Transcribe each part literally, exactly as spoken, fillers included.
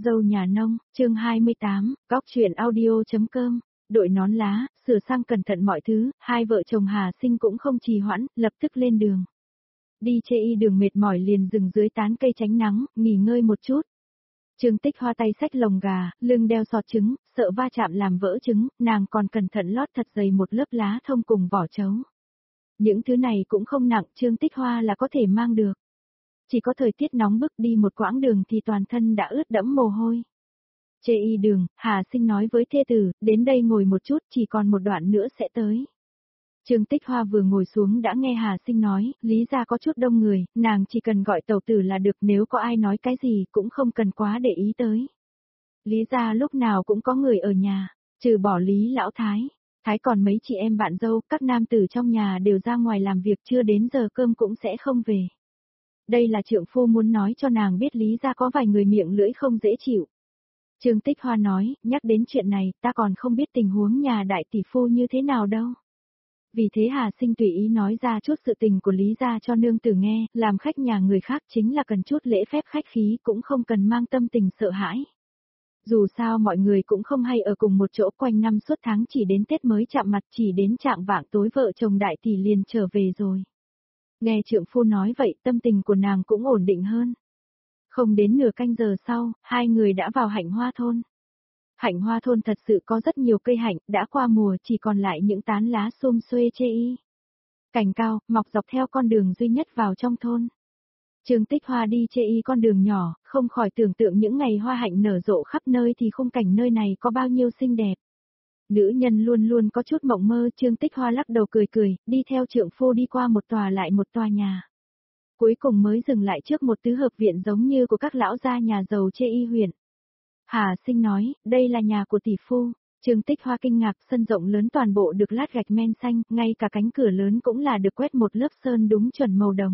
Dâu nhà nông, chương hai mươi tám, góc truyện audio.com, đội nón lá, sửa sang cẩn thận mọi thứ, hai vợ chồng Hà Sinh cũng không trì hoãn, lập tức lên đường. Đi chê y đường mệt mỏi liền dừng dưới tán cây tránh nắng, nghỉ ngơi một chút. Trương Tích Hoa tay xách lồng gà, lưng đeo sọt trứng, sợ va chạm làm vỡ trứng, nàng còn cẩn thận lót thật dày một lớp lá thông cùng vỏ trấu. Những thứ này cũng không nặng, Trương Tích Hoa là có thể mang được. Chỉ có thời tiết nóng bức đi một quãng đường thì toàn thân đã ướt đẫm mồ hôi. Chê y đường, Hà Sinh nói với thê tử, đến đây ngồi một chút, chỉ còn một đoạn nữa sẽ tới. Trương Tích Hoa vừa ngồi xuống đã nghe Hà Sinh nói, Lý gia có chút đông người, nàng chỉ cần gọi tẩu tử là được, nếu có ai nói cái gì cũng không cần quá để ý tới. Lý gia lúc nào cũng có người ở nhà, trừ bỏ Lý lão thái. Thái còn mấy chị em bạn dâu, các nam tử trong nhà đều ra ngoài làm việc, chưa đến giờ cơm cũng sẽ không về. Đây là trượng phu muốn nói cho nàng biết Lý gia có vài người miệng lưỡi không dễ chịu. Trương Tích Hoa nói, nhắc đến chuyện này, ta còn không biết tình huống nhà đại tỷ phu như thế nào đâu. Vì thế Hà Sinh tùy ý nói ra chút sự tình của Lý gia cho nương tử nghe, làm khách nhà người khác chính là cần chút lễ phép khách khí, cũng không cần mang tâm tình sợ hãi. Dù sao mọi người cũng không hay ở cùng một chỗ, quanh năm suốt tháng chỉ đến Tết mới chạm mặt, chỉ đến trạng vạng tối vợ chồng đại tỷ liền trở về rồi. Nghe trượng phu nói vậy, tâm tình của nàng cũng ổn định hơn. Không đến nửa canh giờ sau, hai người đã vào Hạnh Hoa thôn. Hạnh Hoa thôn thật sự có rất nhiều cây hạnh, đã qua mùa chỉ còn lại những tán lá xum xuê chê y. Cành cao, mọc dọc theo con đường duy nhất vào trong thôn. Trương Tích Hoa đi chê y con đường nhỏ, không khỏi tưởng tượng những ngày hoa hạnh nở rộ khắp nơi thì khung cảnh nơi này có bao nhiêu xinh đẹp. Nữ nhân luôn luôn có chút mộng mơ, Trương Tích Hoa lắc đầu cười cười, đi theo trượng phu đi qua một tòa lại một tòa nhà. Cuối cùng mới dừng lại trước một tứ hợp viện giống như của các lão gia nhà giàu chê y huyện. Hà Sinh nói, đây là nhà của tỷ phu. Trương Tích Hoa kinh ngạc, sân rộng lớn toàn bộ được lát gạch men xanh, ngay cả cánh cửa lớn cũng là được quét một lớp sơn đúng chuẩn màu đồng.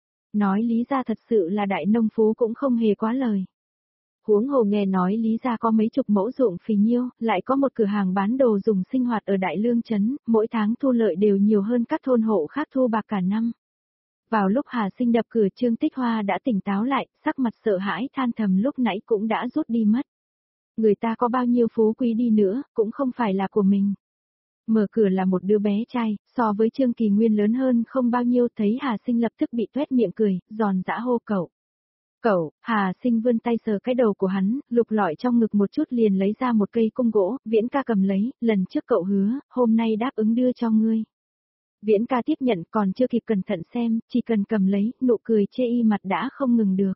Nói Lý gia thật sự là đại nông phú cũng không hề quá lời. Huống hồ nghe nói Lý gia có mấy chục mẫu ruộng phì nhiêu, lại có một cửa hàng bán đồ dùng sinh hoạt ở Đại Lương Trấn, mỗi tháng thu lợi đều nhiều hơn các thôn hộ khác thu bạc cả năm. Vào lúc Hà Sinh đập cửa, Trương Tích Hoa đã tỉnh táo lại, sắc mặt sợ hãi than thầm lúc nãy cũng đã rút đi mất. Người ta có bao nhiêu phú quý đi nữa, cũng không phải là của mình. Mở cửa là một đứa bé trai, so với Trương Kỳ Nguyên lớn hơn không bao nhiêu, thấy Hà Sinh lập tức bị tuét miệng cười, giòn giã hô cậu. Cậu, Hà Sinh vươn tay sờ cái đầu của hắn, lục lọi trong ngực một chút liền lấy ra một cây cung gỗ, Viễn ca cầm lấy, lần trước cậu hứa, hôm nay đáp ứng đưa cho ngươi. Viễn ca tiếp nhận, còn chưa kịp cẩn thận xem, chỉ cần cầm lấy, nụ cười chê y mặt đã không ngừng được.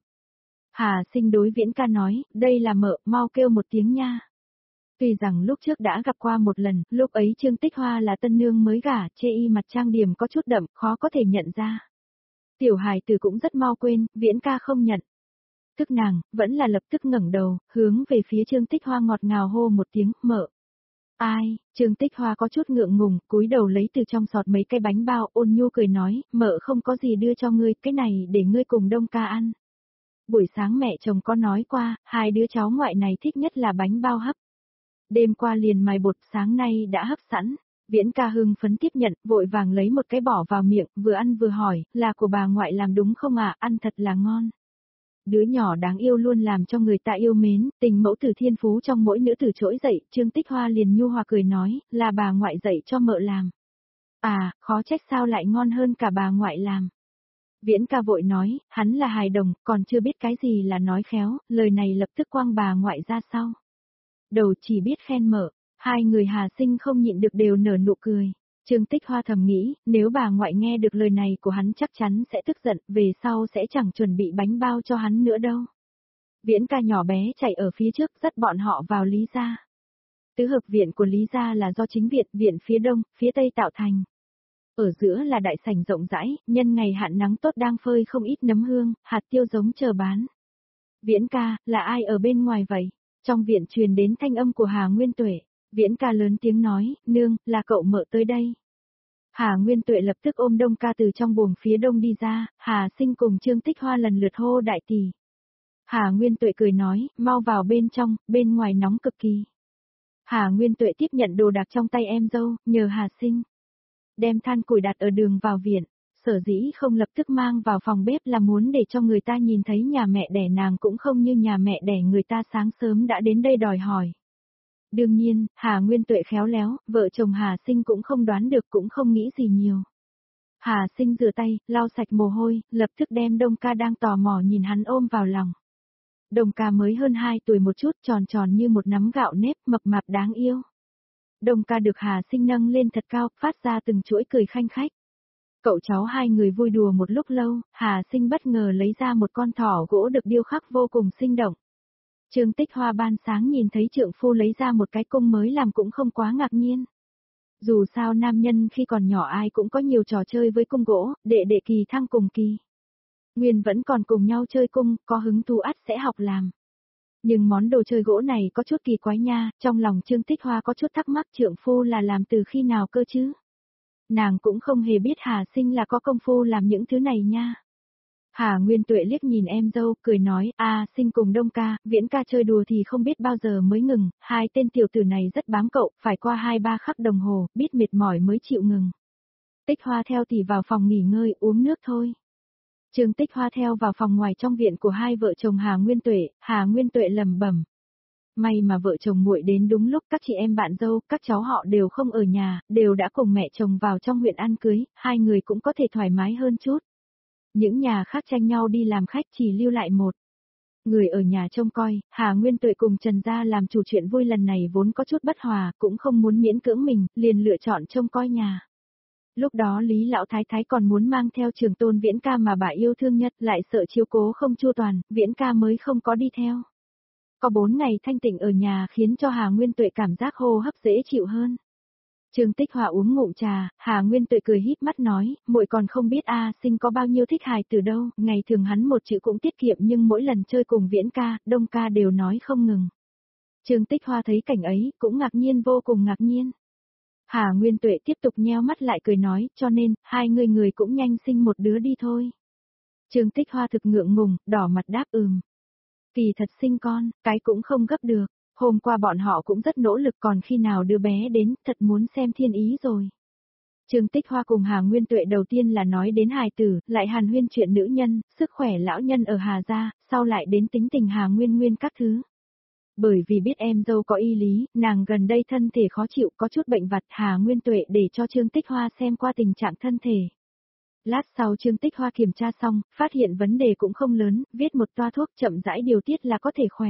Hà Sinh đối Viễn ca nói, đây là mợ, mau kêu một tiếng nha. Tuy rằng lúc trước đã gặp qua một lần, lúc ấy Trương Tích Hoa là tân nương mới gả, chê y mặt trang điểm có chút đậm, khó có thể nhận ra. Tiểu hài tử cũng rất mau quên, Viễn ca không nhận. Tức nàng, vẫn là lập tức ngẩng đầu, hướng về phía Trương Tích Hoa ngọt ngào hô một tiếng, mợ. Ai, Trương Tích Hoa có chút ngượng ngùng, cúi đầu lấy từ trong sọt mấy cái bánh bao, ôn nhu cười nói, mợ không có gì đưa cho ngươi, cái này để ngươi cùng Đông ca ăn. Buổi sáng mẹ chồng có nói qua, hai đứa cháu ngoại này thích nhất là bánh bao hấp. Đêm qua liền mài bột, sáng nay đã hấp sẵn. Viễn ca hưng phấn tiếp nhận, vội vàng lấy một cái bỏ vào miệng, vừa ăn vừa hỏi, là của bà ngoại làm đúng không ạ, à? Ăn thật là ngon. Đứa nhỏ đáng yêu luôn làm cho người ta yêu mến, tình mẫu tử thiên phú trong mỗi nữ tử trỗi dậy, Trương Tích Hoa liền nhu hòa cười nói, là bà ngoại dạy cho mợ làm. À, khó trách sao lại ngon hơn cả bà ngoại làm. Viễn ca vội nói, hắn là hài đồng, còn chưa biết cái gì là nói khéo, lời này lập tức quăng bà ngoại ra sau. Đầu chỉ biết khen mợ, hai người Hà Sinh không nhịn được đều nở nụ cười. Trương Tích Hoa thầm nghĩ, nếu bà ngoại nghe được lời này của hắn chắc chắn sẽ tức giận, về sau sẽ chẳng chuẩn bị bánh bao cho hắn nữa đâu. Viễn ca nhỏ bé chạy ở phía trước dắt bọn họ vào Lý gia. Tứ hợp viện của Lý gia là do chính viện, viện phía đông, phía tây tạo thành. Ở giữa là đại sảnh rộng rãi, nhân ngày hạn nắng tốt đang phơi không ít nấm hương, hạt tiêu giống chờ bán. Viễn ca, là ai ở bên ngoài vậy? Trong viện truyền đến thanh âm của Hà Nguyên Tuệ. Viễn ca lớn tiếng nói, nương, là cậu mợ tới đây. Hà Nguyên Tuệ lập tức ôm Đông ca từ trong buồng phía đông đi ra, Hà Sinh cùng Trương Tích Hoa lần lượt hô đại tỷ. Hà Nguyên Tuệ cười nói, mau vào bên trong, bên ngoài nóng cực kỳ. Hà Nguyên Tuệ tiếp nhận đồ đạc trong tay em dâu, nhờ Hà Sinh. Đem than củi đặt ở đường vào viện, sở dĩ không lập tức mang vào phòng bếp là muốn để cho người ta nhìn thấy nhà mẹ đẻ nàng cũng không như nhà mẹ đẻ người ta sáng sớm đã đến đây đòi hỏi. Đương nhiên, Hà Nguyên Tuệ khéo léo, vợ chồng Hà Sinh cũng không đoán được cũng không nghĩ gì nhiều. Hà Sinh rửa tay, lau sạch mồ hôi, lập tức đem Đông Ca đang tò mò nhìn hắn ôm vào lòng. Đông Ca mới hơn hai tuổi một chút, tròn tròn như một nắm gạo nếp, mập mạp đáng yêu. Đông Ca được Hà Sinh nâng lên thật cao, phát ra từng chuỗi cười khanh khách. Cậu cháu hai người vui đùa một lúc lâu, Hà Sinh bất ngờ lấy ra một con thỏ gỗ được điêu khắc vô cùng sinh động. Trương Tích Hoa ban sáng nhìn thấy trượng phu lấy ra một cái cung mới làm cũng không quá ngạc nhiên. Dù sao nam nhân khi còn nhỏ ai cũng có nhiều trò chơi với cung gỗ, đệ đệ Kỳ Thăng cùng Kỳ Nguyên vẫn còn cùng nhau chơi cung, có hứng thú ắt sẽ học làm. Nhưng món đồ chơi gỗ này có chút kỳ quái nha, trong lòng Trương Tích Hoa có chút thắc mắc trượng phu là làm từ khi nào cơ chứ? Nàng cũng không hề biết Hà Sinh là có công phu làm những thứ này nha. Hà Nguyên Tuệ liếc nhìn em dâu, cười nói, a Sinh cùng Đông Ca, Viễn Ca chơi đùa thì không biết bao giờ mới ngừng, hai tên tiểu tử này rất bám cậu, phải qua hai ba khắc đồng hồ, biết mệt mỏi mới chịu ngừng. Tích Hoa theo thì vào phòng nghỉ ngơi, uống nước thôi. Trương Tích Hoa theo vào phòng ngoài trong viện của hai vợ chồng Hà Nguyên Tuệ, Hà Nguyên Tuệ lẩm bẩm. May mà vợ chồng muội đến đúng lúc, các chị em bạn dâu, các cháu họ đều không ở nhà, đều đã cùng mẹ chồng vào trong huyện ăn cưới, hai người cũng có thể thoải mái hơn chút. Những nhà khác tranh nhau đi làm khách chỉ lưu lại một người ở nhà trông coi, Hà Nguyên Tuệ cùng Trần Gia làm chủ chuyện vui lần này vốn có chút bất hòa, cũng không muốn miễn cưỡng mình, liền lựa chọn trông coi nhà. Lúc đó Lý Lão Thái Thái còn muốn mang theo Trường Tôn Viễn Ca mà bà yêu thương nhất, lại sợ chiếu cố không chu toàn, Viễn Ca mới không có đi theo. Có bốn ngày thanh tịnh ở nhà khiến cho Hà Nguyên Tuệ cảm giác hô hấp dễ chịu hơn. Trương Tích Hoa uống ngụm trà, Hà Nguyên Tuệ cười híp mắt nói, muội còn không biết a Sinh có bao nhiêu thích hài từ đâu, ngày thường hắn một chữ cũng tiết kiệm nhưng mỗi lần chơi cùng Viễn Ca, Đông Ca đều nói không ngừng. Trương Tích Hoa thấy cảnh ấy, cũng ngạc nhiên vô cùng ngạc nhiên. Hà Nguyên Tuệ tiếp tục nheo mắt lại cười nói, cho nên, hai người người cũng nhanh sinh một đứa đi thôi. Trương Tích Hoa thực ngượng ngùng, đỏ mặt đáp ừm. Kỳ thật sinh con, cái cũng không gấp được. Hôm qua bọn họ cũng rất nỗ lực, còn khi nào đứa bé đến, thật muốn xem thiên ý rồi. Trương Tích Hoa cùng Hà Nguyên Tuệ đầu tiên là nói đến hài tử, lại hàn huyên chuyện nữ nhân, sức khỏe lão nhân ở Hà gia, sau lại đến tính tình Hà Nguyên Nguyên các thứ. Bởi vì biết em dâu có y lý, nàng gần đây thân thể khó chịu, có chút bệnh vặt, Hà Nguyên Tuệ để cho Trương Tích Hoa xem qua tình trạng thân thể. Lát sau Trương Tích Hoa kiểm tra xong, phát hiện vấn đề cũng không lớn, viết một toa thuốc chậm rãi điều tiết là có thể khỏe.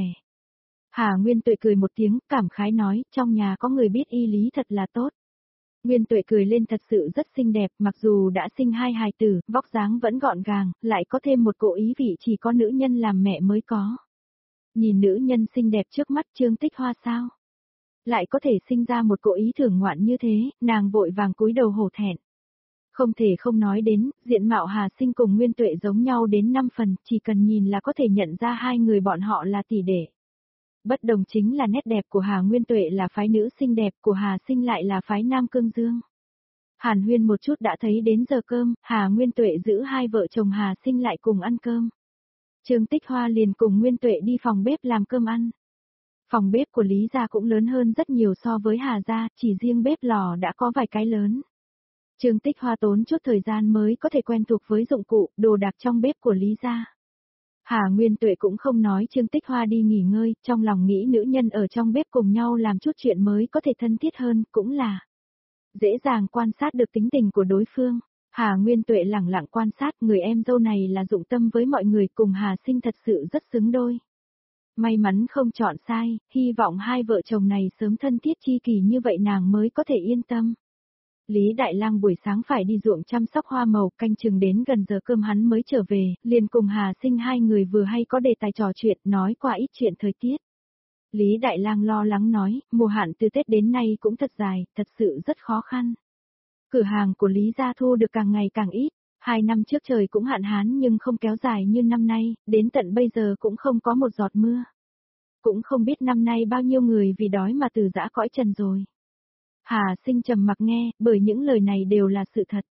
Hà Nguyên Tuệ cười một tiếng, cảm khái nói, trong nhà có người biết y lý thật là tốt. Nguyên Tuệ cười lên thật sự rất xinh đẹp, mặc dù đã sinh hai hài tử, vóc dáng vẫn gọn gàng, lại có thêm một cỗ ý vị chỉ có nữ nhân làm mẹ mới có. Nhìn nữ nhân xinh đẹp trước mắt Trương Tích Hoa sao? Lại có thể sinh ra một cỗ ý thưởng ngoạn như thế, nàng vội vàng cúi đầu hổ thẹn. Không thể không nói đến, diện mạo Hà Sinh cùng Nguyên Tuệ giống nhau đến năm phần, chỉ cần nhìn là có thể nhận ra hai người bọn họ là tỷ đệ. Bất đồng chính là nét đẹp của Hà Nguyên Tuệ là phái nữ xinh đẹp, của Hà Sinh lại là phái nam cương dương. Hàn huyên một chút đã thấy đến giờ cơm, Hà Nguyên Tuệ giữ hai vợ chồng Hà Sinh lại cùng ăn cơm. Trương Tích Hoa liền cùng Nguyên Tuệ đi phòng bếp làm cơm ăn. Phòng bếp của Lý gia cũng lớn hơn rất nhiều so với Hà gia, chỉ riêng bếp lò đã có vài cái lớn. Trương Tích Hoa tốn chút thời gian mới có thể quen thuộc với dụng cụ, đồ đạc trong bếp của Lý gia. Hà Nguyên Tuệ cũng không nói Trương Tích Hoa đi nghỉ ngơi, trong lòng nghĩ nữ nhân ở trong bếp cùng nhau làm chút chuyện mới có thể thân thiết hơn, cũng là dễ dàng quan sát được tính tình của đối phương. Hà Nguyên Tuệ lẳng lặng quan sát, người em dâu này là dụng tâm với mọi người, cùng Hà Sinh thật sự rất xứng đôi. May mắn không chọn sai, hy vọng hai vợ chồng này sớm thân thiết chi kỷ như vậy nàng mới có thể yên tâm. Lý Đại Lang buổi sáng phải đi ruộng chăm sóc hoa màu, canh chừng đến gần giờ cơm hắn mới trở về, liền cùng Hà Sinh hai người vừa hay có đề tài trò chuyện, nói qua ít chuyện thời tiết. Lý Đại Lang lo lắng nói, mùa hạn từ Tết đến nay cũng thật dài, thật sự rất khó khăn. Cửa hàng của Lý gia thu được càng ngày càng ít, hai năm trước trời cũng hạn hán nhưng không kéo dài như năm nay, đến tận bây giờ cũng không có một giọt mưa. Cũng không biết năm nay bao nhiêu người vì đói mà từ giã cõi trần rồi. Hà Sinh trầm mặc nghe, bởi những lời này đều là sự thật.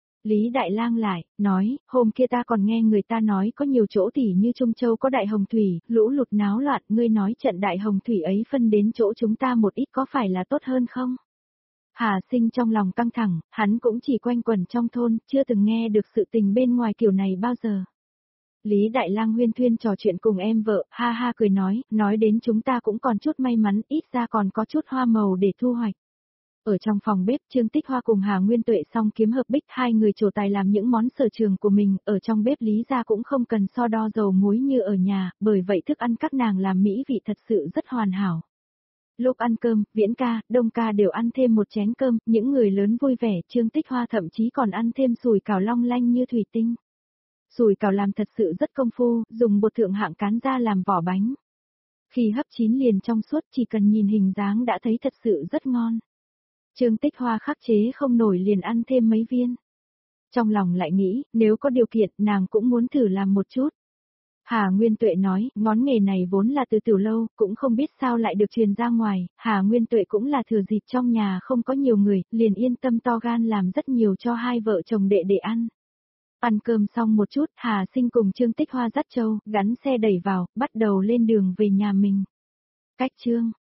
Lý Đại Lang lại, nói, hôm kia ta còn nghe người ta nói có nhiều chỗ tỉ như Trung Châu có đại hồng thủy, lũ lụt náo loạn, ngươi nói trận đại hồng thủy ấy phân đến chỗ chúng ta một ít có phải là tốt hơn không? Hà Sinh trong lòng căng thẳng, hắn cũng chỉ quanh quẩn trong thôn, chưa từng nghe được sự tình bên ngoài kiểu này bao giờ. Lý Đại Lang huyên thuyên trò chuyện cùng em vợ, ha ha cười nói, nói đến chúng ta cũng còn chút may mắn, ít ra còn có chút hoa màu để thu hoạch. Ở trong phòng bếp, Trương Tích Hoa cùng Hà Nguyên Tuệ song kiếm hợp bích, hai người trổ tài làm những món sở trường của mình, ở trong bếp Lý gia cũng không cần so đo dầu muối như ở nhà, bởi vậy thức ăn các nàng làm mỹ vị thật sự rất hoàn hảo. Lúc ăn cơm, Viễn ca, Đông ca đều ăn thêm một chén cơm, những người lớn vui vẻ, Trương Tích Hoa thậm chí còn ăn thêm sùi cảo long lanh như thủy tinh. Sùi cảo làm thật sự rất công phu, dùng bột thượng hạng cán ra làm vỏ bánh. Khi hấp chín liền trong suốt, chỉ cần nhìn hình dáng đã thấy thật sự rất ngon. Trương Tích Hoa khắc chế không nổi liền ăn thêm mấy viên. Trong lòng lại nghĩ, nếu có điều kiện, nàng cũng muốn thử làm một chút. Hà Nguyên Tuệ nói, ngón nghề này vốn là từ tiểu lâu, cũng không biết sao lại được truyền ra ngoài, Hà Nguyên Tuệ cũng là thừa dịp trong nhà không có nhiều người, liền yên tâm to gan làm rất nhiều cho hai vợ chồng đệ để ăn. Ăn cơm xong một chút, Hà Sinh cùng Trương Tích Hoa dắt trâu, gắn xe đẩy vào, bắt đầu lên đường về nhà mình. Cách Trương